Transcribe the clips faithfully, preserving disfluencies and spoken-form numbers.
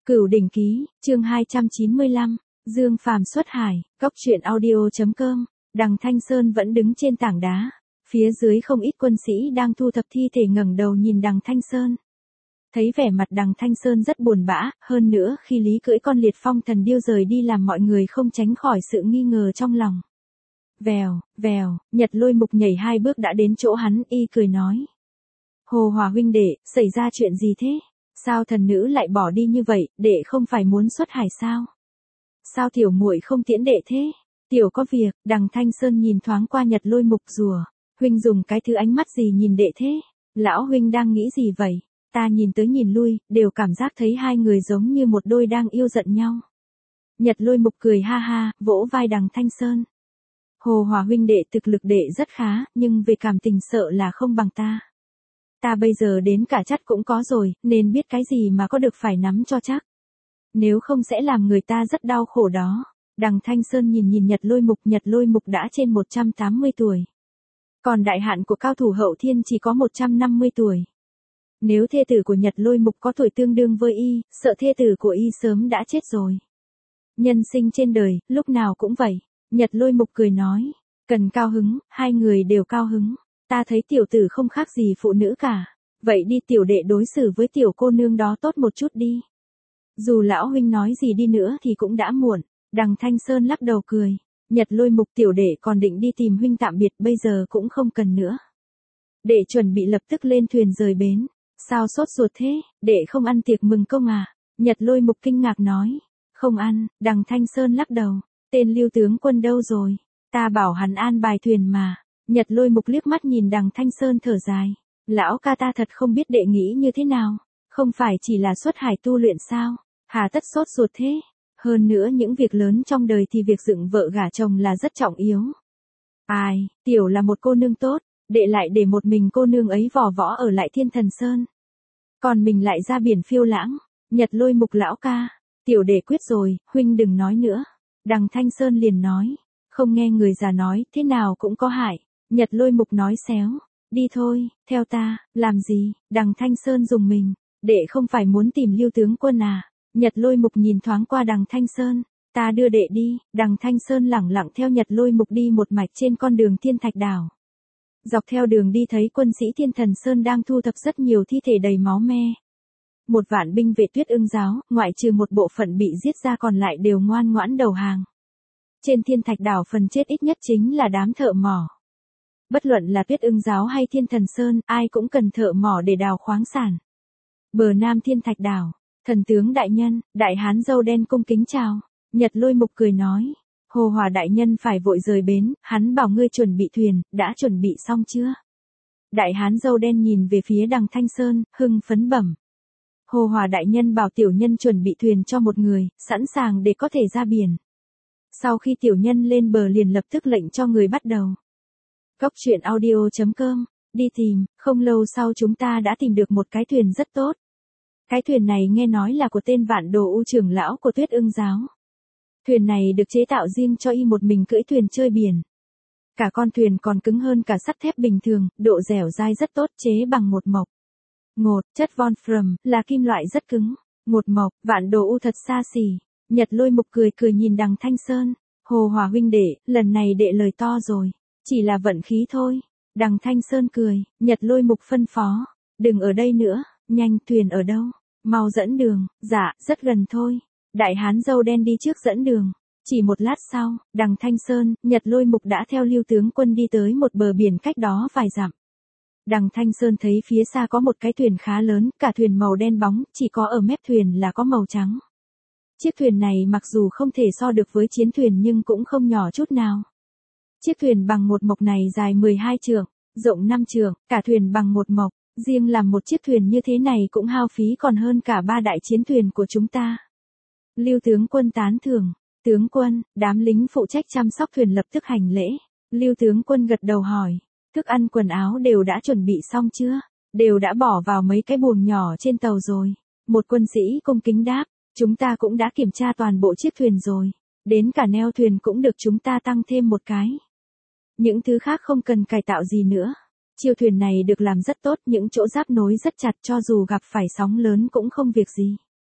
Cửu đỉnh ký, chương hai trăm chín mươi lăm, Dương Phàm xuất hải, cóc truyện audio chấm com, đằng Thanh Sơn vẫn đứng trên tảng đá, phía dưới không ít quân sĩ đang thu thập thi thể ngẩng đầu nhìn đằng Thanh Sơn. Thấy vẻ mặt đằng Thanh Sơn rất buồn bã, hơn nữa khi Lý cưỡi con liệt phong thần điêu rời đi làm mọi người không tránh khỏi sự nghi ngờ trong lòng. Vèo, vèo, Nhật Lôi Mục nhảy hai bước đã đến chỗ hắn, y cười nói. Hồ Hòa huynh đệ, xảy ra chuyện gì thế? Sao thần nữ lại bỏ đi như vậy, đệ không phải muốn xuất hải sao? Sao tiểu muội không tiễn đệ thế? Tiểu có việc, đằng Thanh Sơn nhìn thoáng qua Nhật Lôi Mục rùa. Huynh dùng cái thứ ánh mắt gì nhìn đệ thế? Lão huynh đang nghĩ gì vậy? Ta nhìn tới nhìn lui, đều cảm giác thấy hai người giống như một đôi đang yêu giận nhau. Nhật Lôi Mục cười ha ha, vỗ vai đằng Thanh Sơn. Hồ Hòa huynh đệ thực lực đệ rất khá, nhưng về cảm tình sợ là không bằng ta. Ta bây giờ đến cả chắc cũng có rồi, nên biết cái gì mà có được phải nắm cho chắc. Nếu không sẽ làm người ta rất đau khổ đó. Đằng Thanh Sơn nhìn nhìn Nhật Lôi Mục, Nhật Lôi Mục đã trên một trăm tám mươi tuổi. Còn đại hạn của cao thủ hậu thiên chỉ có một trăm năm mươi tuổi. Nếu thê tử của Nhật Lôi Mục có tuổi tương đương với y, sợ thê tử của y sớm đã chết rồi. Nhân sinh trên đời, lúc nào cũng vậy. Nhật Lôi Mục cười nói. Cần cao hứng, hai người đều cao hứng. Ta thấy tiểu tử không khác gì phụ nữ cả. Vậy đi tiểu đệ đối xử với tiểu cô nương đó tốt một chút đi. Dù lão huynh nói gì đi nữa thì cũng đã muộn. Đằng Thanh Sơn lắc đầu cười. Nhật Lôi Mục tiểu đệ còn định đi tìm huynh tạm biệt, bây giờ cũng không cần nữa. Đệ chuẩn bị lập tức lên thuyền rời bến. Sao sốt ruột thế, đệ không ăn tiệc mừng công à? Nhật Lôi Mục kinh ngạc nói. Không ăn, đằng Thanh Sơn lắc đầu. Tên Lưu tướng quân đâu rồi? Ta bảo hắn an bài thuyền mà. Nhật Lôi Mục liếc mắt nhìn đằng Thanh Sơn thở dài. Lão ca ta thật không biết đệ nghĩ như thế nào. Không phải chỉ là xuất hải tu luyện sao? Hà tất sốt ruột thế? Hơn nữa những việc lớn trong đời thì việc dựng vợ gả chồng là rất trọng yếu. Ai, tiểu là một cô nương tốt, đệ lại để một mình cô nương ấy vò võ ở lại Thiên Thần Sơn. Còn mình lại ra biển phiêu lãng. Nhật Lôi Mục lão ca, tiểu đệ quyết rồi, huynh đừng nói nữa. Đằng Thanh Sơn liền nói, không nghe người già nói, thế nào cũng có hại. Nhật Lôi Mục nói xéo, đi thôi, theo ta, làm gì? Đằng Thanh Sơn dùng mình, đệ không phải muốn tìm Lưu tướng quân à? Nhật Lôi Mục nhìn thoáng qua đằng Thanh Sơn, ta đưa đệ đi. Đằng Thanh Sơn lẳng lặng theo Nhật Lôi Mục đi một mạch trên con đường Thiên Thạch Đảo. Dọc theo đường đi thấy quân sĩ Thiên Thần Sơn đang thu thập rất nhiều thi thể đầy máu me. Một vạn binh vệ Tuyết Ưng giáo, ngoại trừ một bộ phận bị giết ra còn lại đều ngoan ngoãn đầu hàng. Trên Thiên Thạch Đảo phần chết ít nhất chính là đám thợ mỏ. Bất luận là Tuyết Ưng giáo hay Thiên Thần Sơn, ai cũng cần thợ mỏ để đào khoáng sản. Bờ nam Thiên Thạch Đảo, thần tướng đại nhân, đại hán râu đen cung kính chào. Nhật Lôi Mục cười nói, Hồ Hòa đại nhân phải vội rời bến, hắn bảo ngươi chuẩn bị thuyền, đã chuẩn bị xong chưa? Đại hán râu đen nhìn về phía đằng Thanh Sơn, hưng phấn bẩm. Hồ Hòa đại nhân bảo tiểu nhân chuẩn bị thuyền cho một người, sẵn sàng để có thể ra biển. Sau khi tiểu nhân lên bờ liền lập tức lệnh cho người bắt đầu. Cóc truyện audio chấm com, đi tìm, không lâu sau chúng ta đã tìm được một cái thuyền rất tốt. Cái thuyền này nghe nói là của tên Vạn Đồ U trưởng lão của Tuyết Ưng giáo. Thuyền này được chế tạo riêng cho y một mình cưỡi thuyền chơi biển. Cả con thuyền còn cứng hơn cả sắt thép bình thường, độ dẻo dai rất tốt, chế bằng một mộc. Ngột, chất Wolfram, là kim loại rất cứng. Một mộc, Vạn Đồ U thật xa xỉ. Nhật Lôi Mục cười cười nhìn đằng Thanh Sơn. Hồ Hòa huynh đệ, lần này đệ lời to rồi. Chỉ là vận khí thôi. Đằng Thanh Sơn cười, Nhật Lôi Mục phân phó. Đừng ở đây nữa, nhanh, thuyền ở đâu? Mau dẫn đường. Dạ, rất gần thôi. Đại hán râu đen đi trước dẫn đường. Chỉ một lát sau, đằng Thanh Sơn, Nhật Lôi Mục đã theo Lưu tướng quân đi tới một bờ biển cách đó vài dặm. Đằng Thanh Sơn thấy phía xa có một cái thuyền khá lớn, cả thuyền màu đen bóng, chỉ có ở mép thuyền là có màu trắng. Chiếc thuyền này mặc dù không thể so được với chiến thuyền nhưng cũng không nhỏ chút nào. Chiếc thuyền bằng một mộc này dài mười hai trượng, rộng năm trượng, cả thuyền bằng một mộc, riêng làm một chiếc thuyền như thế này cũng hao phí còn hơn cả ba đại chiến thuyền của chúng ta. Lưu tướng quân tán thưởng, tướng quân, đám lính phụ trách chăm sóc thuyền lập tức hành lễ. Lưu tướng quân gật đầu hỏi, thức ăn quần áo đều đã chuẩn bị xong chưa? Đều đã bỏ vào mấy cái buồng nhỏ trên tàu rồi. Một quân sĩ cung kính đáp, chúng ta cũng đã kiểm tra toàn bộ chiếc thuyền rồi. Đến cả neo thuyền cũng được chúng ta tăng thêm một cái. Những thứ khác không cần cải tạo gì nữa. Chiêu thuyền này được làm rất tốt, những chỗ giáp nối rất chặt cho dù gặp phải sóng lớn cũng không việc gì.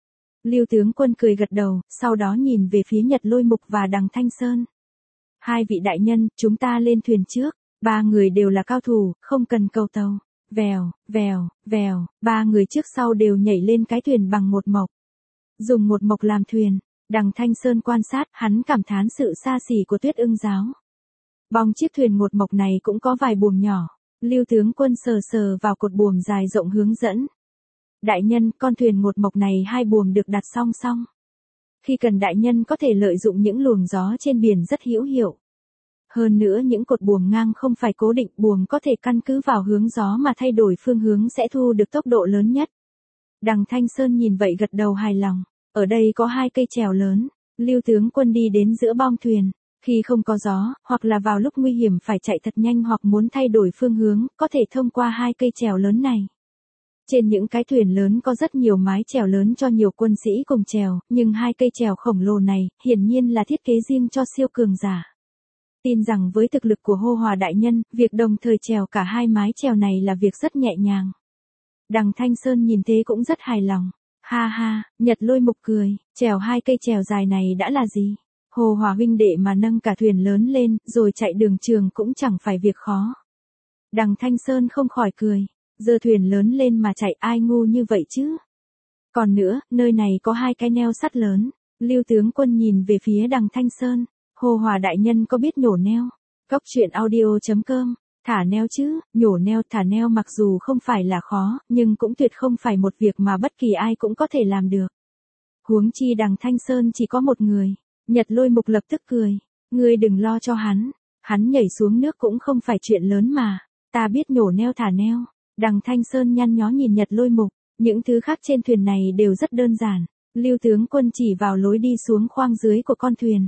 Lưu tướng quân cười gật đầu, sau đó nhìn về phía Nhật Lôi Mục và Đằng Thanh Sơn. Hai vị đại nhân, chúng ta lên thuyền trước, ba người đều là cao thủ, không cần cầu tàu. Vèo, vèo, vèo, ba người trước sau đều nhảy lên cái thuyền bằng một mộc. Dùng một mộc làm thuyền, Đằng Thanh Sơn quan sát, hắn cảm thán sự xa xỉ của Tuyết Ưng giáo. Bong chiếc thuyền một mộc này cũng có vài buồm nhỏ, Lưu tướng quân sờ sờ vào cột buồm dài rộng hướng dẫn. Đại nhân, con thuyền một mộc này hai buồm được đặt song song. Khi cần đại nhân có thể lợi dụng những luồng gió trên biển rất hữu hiệu. Hơn nữa những cột buồm ngang không phải cố định, buồm có thể căn cứ vào hướng gió mà thay đổi phương hướng sẽ thu được tốc độ lớn nhất. Đằng Thanh Sơn nhìn vậy gật đầu hài lòng. Ở đây có hai cây chèo lớn, Lưu tướng quân đi đến giữa bong thuyền. Khi không có gió, hoặc là vào lúc nguy hiểm phải chạy thật nhanh hoặc muốn thay đổi phương hướng, có thể thông qua hai cây chèo lớn này. Trên những cái thuyền lớn có rất nhiều mái chèo lớn cho nhiều quân sĩ cùng chèo, nhưng hai cây chèo khổng lồ này, hiển nhiên là thiết kế riêng cho siêu cường giả. Tin rằng với thực lực của Hô Hòa đại nhân, việc đồng thời chèo cả hai mái chèo này là việc rất nhẹ nhàng. Đằng Thanh Sơn nhìn thế cũng rất hài lòng. Ha ha, Nhật Lôi Mục cười, chèo hai cây chèo dài này đã là gì? Hồ Hòa huynh đệ mà nâng cả thuyền lớn lên, rồi chạy đường trường cũng chẳng phải việc khó. Đằng Thanh Sơn không khỏi cười, giơ thuyền lớn lên mà chạy ai ngu như vậy chứ? Còn nữa, nơi này có hai cái neo sắt lớn. Lưu tướng quân nhìn về phía Đằng Thanh Sơn. Hồ Hòa đại nhân có biết nhổ neo? Cóc truyện audio chấm com, thả neo chứ, nhổ neo thả neo mặc dù không phải là khó, nhưng cũng tuyệt không phải một việc mà bất kỳ ai cũng có thể làm được. Huống chi Đằng Thanh Sơn chỉ có một người. Nhật Lôi Mục lập tức cười, ngươi đừng lo cho hắn, hắn nhảy xuống nước cũng không phải chuyện lớn mà, ta biết nhổ neo thả neo. Đằng Thanh Sơn nhăn nhó nhìn Nhật Lôi Mục, những thứ khác trên thuyền này đều rất đơn giản. Lưu tướng quân chỉ vào lối đi xuống khoang dưới của con thuyền.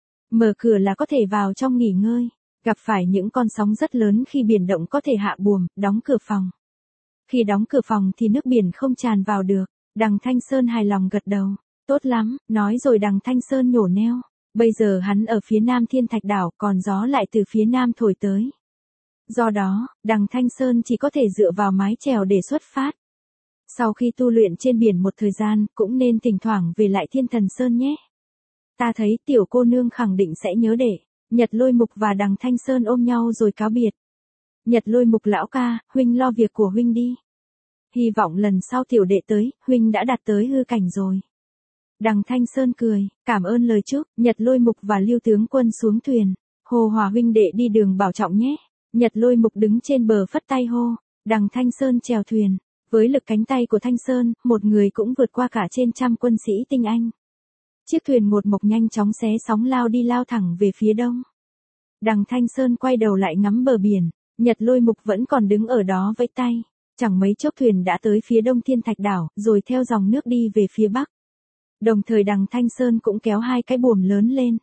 Mở cửa là có thể vào trong nghỉ ngơi, gặp phải những con sóng rất lớn khi biển động có thể hạ buồm, đóng cửa phòng. Khi đóng cửa phòng thì nước biển không tràn vào được. Đằng Thanh Sơn hài lòng gật đầu. Tốt lắm, nói rồi Đằng Thanh Sơn nhổ neo. Bây giờ hắn ở phía nam Thiên Thạch đảo, còn gió lại từ phía nam thổi tới. Do đó, Đằng Thanh Sơn chỉ có thể dựa vào mái chèo để xuất phát. Sau khi tu luyện trên biển một thời gian, cũng nên thỉnh thoảng về lại Thiên Thần Sơn nhé. Ta thấy tiểu cô nương khẳng định sẽ nhớ để. Nhật Lôi Mục và Đằng Thanh Sơn ôm nhau rồi cáo biệt. Nhật Lôi Mục lão ca, huynh lo việc của huynh đi. Hy vọng lần sau tiểu đệ tới, huynh đã đạt tới hư cảnh rồi. Đằng Thanh Sơn cười, cảm ơn lời chúc. Nhật Lôi Mục và Lưu tướng quân xuống thuyền. Hồ Hòa huynh đệ đi đường bảo trọng nhé. Nhật Lôi Mục đứng trên bờ phất tay hô. Đằng Thanh Sơn chèo thuyền. Với lực cánh tay của Thanh Sơn, một người cũng vượt qua cả trên trăm quân sĩ tinh anh. Chiếc thuyền một mộc nhanh chóng xé sóng lao đi lao thẳng về phía đông. Đằng Thanh Sơn quay đầu lại ngắm bờ biển. Nhật Lôi Mục vẫn còn đứng ở đó vẫy tay. Chẳng mấy chốc thuyền đã tới phía đông Thiên Thạch đảo, rồi theo dòng nước đi về phía bắc. Đồng thời Đằng Thanh Sơn cũng kéo hai cái buồm lớn lên.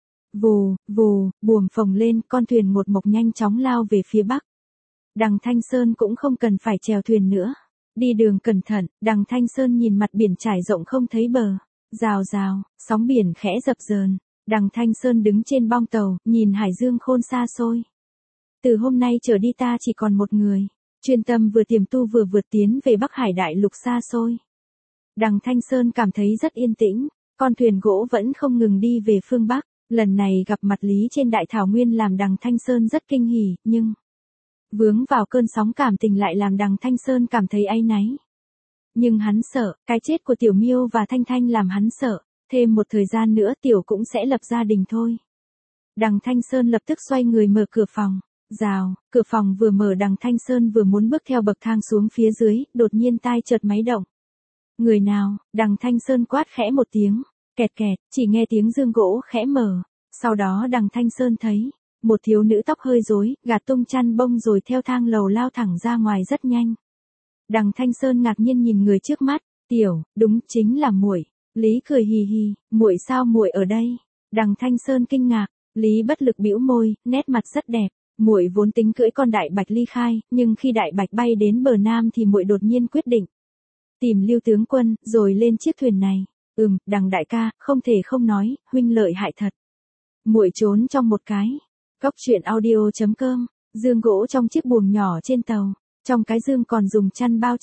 Vù, vù, buồm phồng lên, con thuyền một mộc nhanh chóng lao về phía bắc. Đằng Thanh Sơn cũng không cần phải chèo thuyền nữa. Đi đường cẩn thận, Đằng Thanh Sơn nhìn mặt biển trải rộng không thấy bờ. Rào rào, sóng biển khẽ dập dờn. Đằng Thanh Sơn đứng trên bong tàu, nhìn hải dương khôn xa xôi. Từ hôm nay trở đi ta chỉ còn một người. Chuyên tâm vừa tiềm tu vừa vượt tiến về Bắc Hải đại lục xa xôi. Đằng Thanh Sơn cảm thấy rất yên tĩnh, con thuyền gỗ vẫn không ngừng đi về phương Bắc. Lần này gặp mặt Lý trên đại thảo nguyên làm Đằng Thanh Sơn rất kinh hỉ, nhưng vướng vào cơn sóng cảm tình lại làm Đằng Thanh Sơn cảm thấy áy náy. Nhưng hắn sợ, cái chết của Tiểu Miêu và Thanh Thanh làm hắn sợ, thêm một thời gian nữa Tiểu cũng sẽ lập gia đình thôi. Đằng Thanh Sơn lập tức xoay người mở cửa phòng. Rào, cửa phòng vừa mở Đằng Thanh Sơn vừa muốn bước theo bậc thang xuống phía dưới, đột nhiên tai chợt máy động. Người nào? Đằng Thanh Sơn quát khẽ một tiếng, kẹt kẹt, chỉ nghe tiếng dương gỗ khẽ mở. Sau đó Đằng Thanh Sơn thấy, một thiếu nữ tóc hơi rối, gạt tung chăn bông rồi theo thang lầu lao thẳng ra ngoài rất nhanh. Đằng Thanh Sơn ngạc nhiên nhìn người trước mắt, Tiểu, đúng chính là muội. Lý cười hì hì, muội sao muội ở đây? Đằng Thanh Sơn kinh ngạc, Lý bất lực bĩu môi, nét mặt rất đẹp. Muội vốn tính cưỡi con đại bạch ly khai, nhưng khi đại bạch bay đến bờ nam thì muội đột nhiên quyết định tìm Lưu tướng quân, rồi lên chiếc thuyền này. Ừm, Đằng đại ca, không thể không nói, huynh lợi hại thật. Muội trốn trong một cái. Cóc truyện audio chấm com, dương gỗ trong chiếc buồng nhỏ trên tàu, trong cái dương còn dùng chăn bao chặt,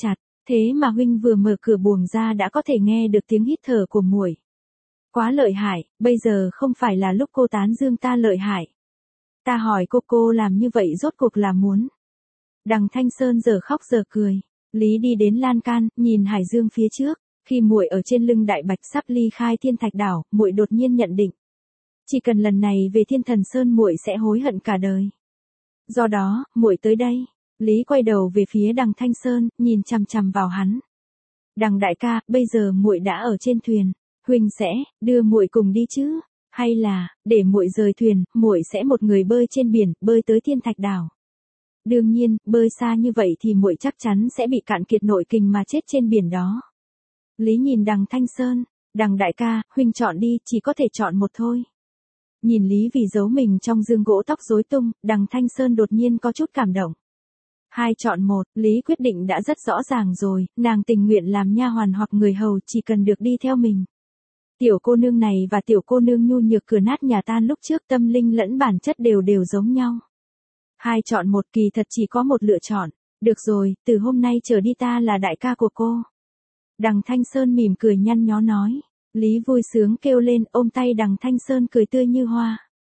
Thế mà huynh vừa mở cửa buồng ra đã có thể nghe được tiếng hít thở của muội. Quá lợi hại, bây giờ không phải là lúc cô tán dương ta lợi hại. Ta hỏi cô cô làm như vậy rốt cuộc là muốn. Đằng Thanh Sơn giờ khóc giờ cười. Lý đi đến lan can, nhìn hải dương phía trước. Khi muội ở trên lưng đại bạch sắp ly khai thiên thạch đảo, muội đột nhiên nhận định. Chỉ cần lần này về thiên thần sơn muội sẽ hối hận cả đời. Do đó, muội tới đây. Lý quay đầu về phía đằng Thanh Sơn, nhìn chằm chằm vào hắn. Đằng đại ca, bây giờ muội đã ở trên thuyền. Huynh sẽ đưa muội cùng đi chứ? Hay là, để muội rời thuyền, muội sẽ một người bơi trên biển, bơi tới thiên thạch đảo. Đương nhiên, bơi xa như vậy thì muội chắc chắn sẽ bị cạn kiệt nội kình mà chết trên biển đó. Lý nhìn đằng Thanh Sơn, đằng đại ca, huynh chọn đi, chỉ có thể chọn một thôi. Nhìn Lý vì giấu mình trong dương gỗ tóc rối tung, đằng Thanh Sơn đột nhiên có chút cảm động. Hai chọn một, Lý quyết định đã rất rõ ràng rồi, nàng tình nguyện làm nha hoàn hoặc người hầu chỉ cần được đi theo mình. Tiểu cô nương này và tiểu cô nương nhu nhược cửa nát nhà tan lúc trước tâm linh lẫn bản chất đều đều giống nhau. Hai chọn một kỳ thật chỉ có một lựa chọn. Được rồi, từ hôm nay trở đi ta là đại ca của cô. Đằng Thanh Sơn mỉm cười nhăn nhó nói. Lý vui sướng kêu lên ôm tay đằng Thanh Sơn cười tươi như hoa.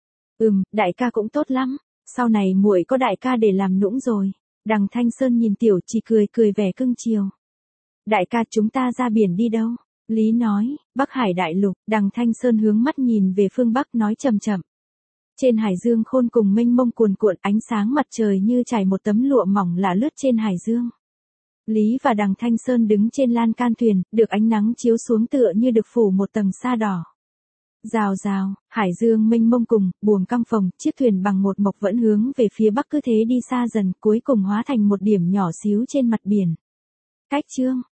Ừm, đại ca cũng tốt lắm. Sau này muội có đại ca để làm nũng rồi. Đằng Thanh Sơn nhìn tiểu chỉ cười cười vẻ cưng chiều. Đại ca chúng ta ra biển đi đâu? Lý nói, Bắc Hải đại lục. Đằng Thanh Sơn hướng mắt nhìn về phương Bắc nói chậm chậm. Trên hải dương khôn cùng mênh mông cuồn cuộn ánh sáng mặt trời như trải một tấm lụa mỏng là lướt trên hải dương. Lý và đằng Thanh Sơn đứng trên lan can thuyền, được ánh nắng chiếu xuống tựa như được phủ một tầng sa đỏ. Rào rào, hải dương mênh mông cùng, buồm căng phồng, chiếc thuyền bằng một mộc vẫn hướng về phía bắc cứ thế đi xa dần, cuối cùng hóa thành một điểm nhỏ xíu trên mặt biển. Cách chương